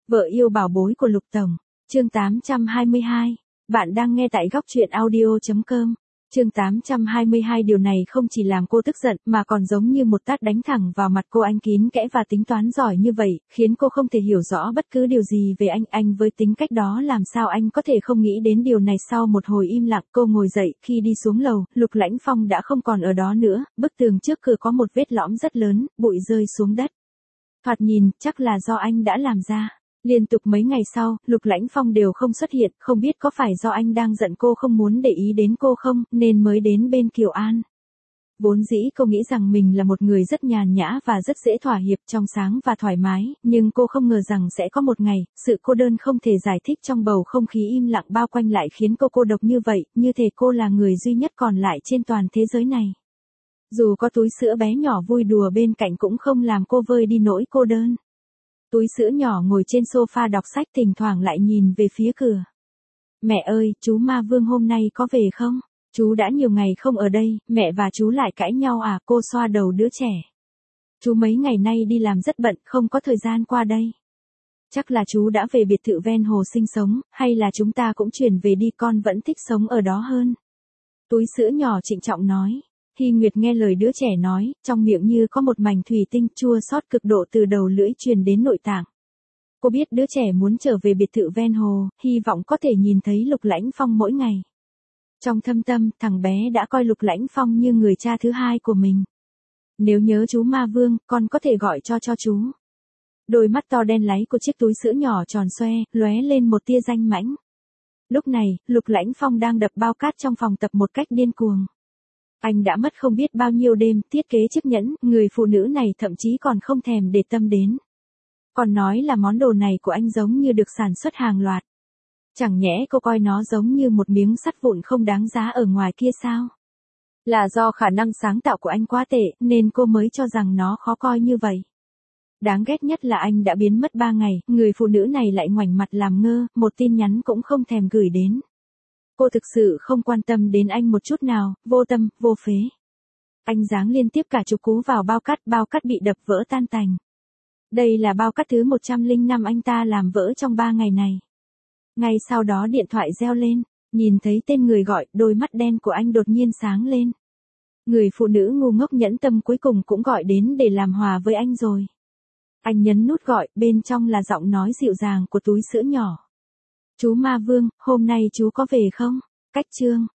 Vợ yêu bảo bối của Lục Tổng, chương 822. Bạn đang nghe tại góc truyện audio.com. Chương 822. Điều này không chỉ làm cô tức giận mà còn giống như một tát đánh thẳng vào mặt cô. Anh kín kẽ và tính toán giỏi như vậy, khiến cô không thể hiểu rõ bất cứ điều gì về anh với tính cách đó làm sao anh có thể không nghĩ đến điều này. Sau một hồi im lặng, cô ngồi dậy, khi đi xuống lầu, Lục Lãnh Phong đã không còn ở đó nữa, bức tường trước cửa có một vết lõm rất lớn, bụi rơi xuống đất. Thoạt nhìn, chắc là do anh đã làm ra. Liên tục mấy ngày sau, Lục Lãnh Phong đều không xuất hiện, không biết có phải do anh đang giận cô không muốn để ý đến cô không, nên mới đến bên Kiều An. Vốn dĩ cô nghĩ rằng mình là một người rất nhàn nhã và rất dễ thỏa hiệp, trong sáng và thoải mái, nhưng cô không ngờ rằng sẽ có một ngày, sự cô đơn không thể giải thích trong bầu không khí im lặng bao quanh lại khiến cô cô độc như vậy, như thể cô là người duy nhất còn lại trên toàn thế giới này. Dù có túi sữa bé nhỏ vui đùa bên cạnh cũng không làm cô vơi đi nỗi cô đơn. Túi sữa nhỏ ngồi trên sofa đọc sách, thỉnh thoảng lại nhìn về phía cửa. Mẹ ơi, chú Ma Vương hôm nay có về không? Chú đã nhiều ngày không ở đây, mẹ và chú lại cãi nhau à? Cô xoa đầu đứa trẻ. Chú mấy ngày nay đi làm rất bận, không có thời gian qua đây. Chắc là chú đã về biệt thự ven hồ sinh sống, hay là chúng ta cũng chuyển về đi, con vẫn thích sống ở đó hơn. Túi sữa nhỏ trịnh trọng nói. Hy Nguyệt nghe lời đứa trẻ nói, trong miệng như có một mảnh thủy tinh chua xót cực độ từ đầu lưỡi truyền đến nội tạng. Cô biết đứa trẻ muốn trở về biệt thự ven hồ, hy vọng có thể nhìn thấy Lục Lãnh Phong mỗi ngày. Trong thâm tâm, thằng bé đã coi Lục Lãnh Phong như người cha thứ hai của mình. Nếu nhớ chú Ma Vương, con có thể gọi cho chú. Đôi mắt to đen láy của chiếc túi sữa nhỏ tròn xoe, lóe lên một tia danh mãnh. Lúc này, Lục Lãnh Phong đang đập bao cát trong phòng tập một cách điên cuồng. Anh đã mất không biết bao nhiêu đêm thiết kế chiếc nhẫn, người phụ nữ này thậm chí còn không thèm để tâm đến. Còn nói là món đồ này của anh giống như được sản xuất hàng loạt. Chẳng nhẽ cô coi nó giống như một miếng sắt vụn không đáng giá ở ngoài kia sao? Là do khả năng sáng tạo của anh quá tệ, nên cô mới cho rằng nó khó coi như vậy. Đáng ghét nhất là anh đã biến mất 3 ngày, người phụ nữ này lại ngoảnh mặt làm ngơ, một tin nhắn cũng không thèm gửi đến. Cô thực sự không quan tâm đến anh một chút nào, vô tâm, vô phế. Anh giáng liên tiếp cả chục cú vào bao cát bị đập vỡ tan tành. Đây là bao cát thứ 105 anh ta làm vỡ trong 3 ngày này. Ngay sau đó điện thoại reo lên, nhìn thấy tên người gọi, đôi mắt đen của anh đột nhiên sáng lên. Người phụ nữ ngu ngốc nhẫn tâm cuối cùng cũng gọi đến để làm hòa với anh rồi. Anh nhấn nút gọi, bên trong là giọng nói dịu dàng của túi sữa nhỏ. Chú Ma Vương, hôm nay chú có về không? Cách chương.